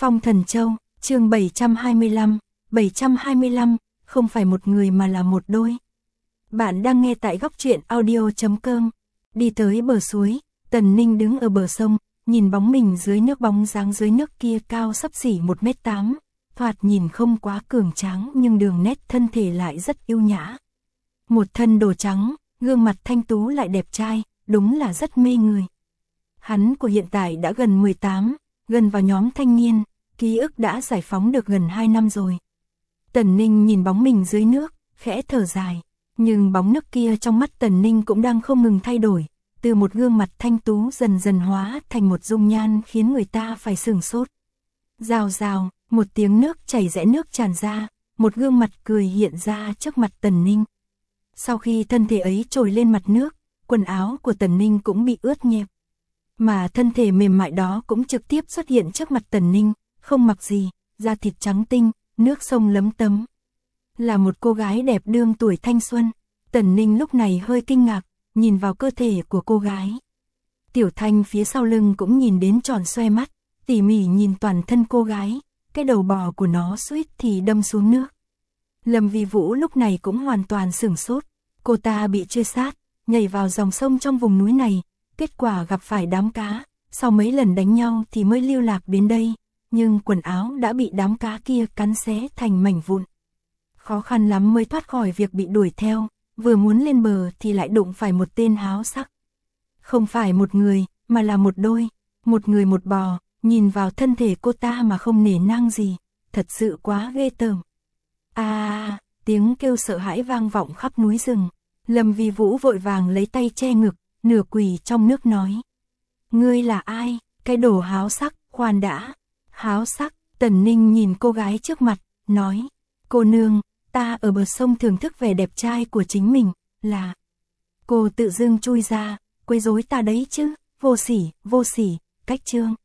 Phong Thần Châu, chương 725, không phải một người mà là một đôi. Bạn đang nghe tại góc truyện audio.com. Đi tới bờ suối, Tần Ninh đứng ở bờ sông, nhìn bóng mình dưới nước, bóng dáng dưới nước kia cao xấp xỉ 1m8, thoạt nhìn không quá cường tráng nhưng đường nét thân thể lại rất yêu nhã. Một thân đồ trắng, gương mặt thanh tú lại đẹp trai, đúng là rất mê người. Hắn của hiện tại đã gần 18, gần vào nhóm thanh niên, ký ức đã giải phóng được gần 2 năm rồi. Tần Ninh nhìn bóng mình dưới nước, khẽ thở dài, nhưng bóng nước kia trong mắt Tần Ninh cũng đang không ngừng thay đổi, từ một gương mặt thanh tú dần dần hóa thành một dung nhan khiến người ta phải sửng sốt. Rào rào, một tiếng nước chảy rẽ, nước tràn ra, một gương mặt cười hiện ra trước mặt Tần Ninh. Sau khi thân thể ấy trồi lên mặt nước, quần áo của Tần Ninh cũng bị ướt nhẹp. Mà thân thể mềm mại đó cũng trực tiếp xuất hiện trước mặt Tần Ninh, không mặc gì, da thịt trắng tinh, nước sông lấm tấm. Là một cô gái đẹp đương tuổi thanh xuân. Tần Ninh lúc này hơi kinh ngạc, nhìn vào cơ thể của cô gái. Tiểu Thanh phía sau lưng cũng nhìn đến tròn xoe mắt, tỉ mỉ nhìn toàn thân cô gái, cái đầu bò của nó suýt thì đâm xuống nước. Lâm Vi Vũ lúc này cũng hoàn toàn sửng sốt, cô ta bị truy sát, nhảy vào dòng sông trong vùng núi này, kết quả gặp phải đám cá, sau mấy lần đánh nhau thì mới lưu lạc đến đây, nhưng quần áo đã bị đám cá kia cắn xé thành mảnh vụn. Khó khăn lắm mới thoát khỏi việc bị đuổi theo, vừa muốn lên bờ thì lại đụng phải một tên háo sắc. Không phải một người, mà là một đôi, một người một bò, nhìn vào thân thể cô ta mà không nể nang gì, thật sự quá ghê tởm. Tiếng kêu sợ hãi vang vọng khắp núi rừng. Lâm Vi Vũ vội vàng lấy tay che ngực, nửa quỳ trong nước nói: "Ngươi là ai, cái đồ háo sắc?" "Khoan đã." "Háo sắc?" Tần Ninh nhìn cô gái trước mặt, nói: "Cô nương, ta ở bờ sông thưởng thức vẻ đẹp trai của chính mình, là cô tự dưng chui ra, quấy rối ta đấy chứ, vô sỉ, cách chương."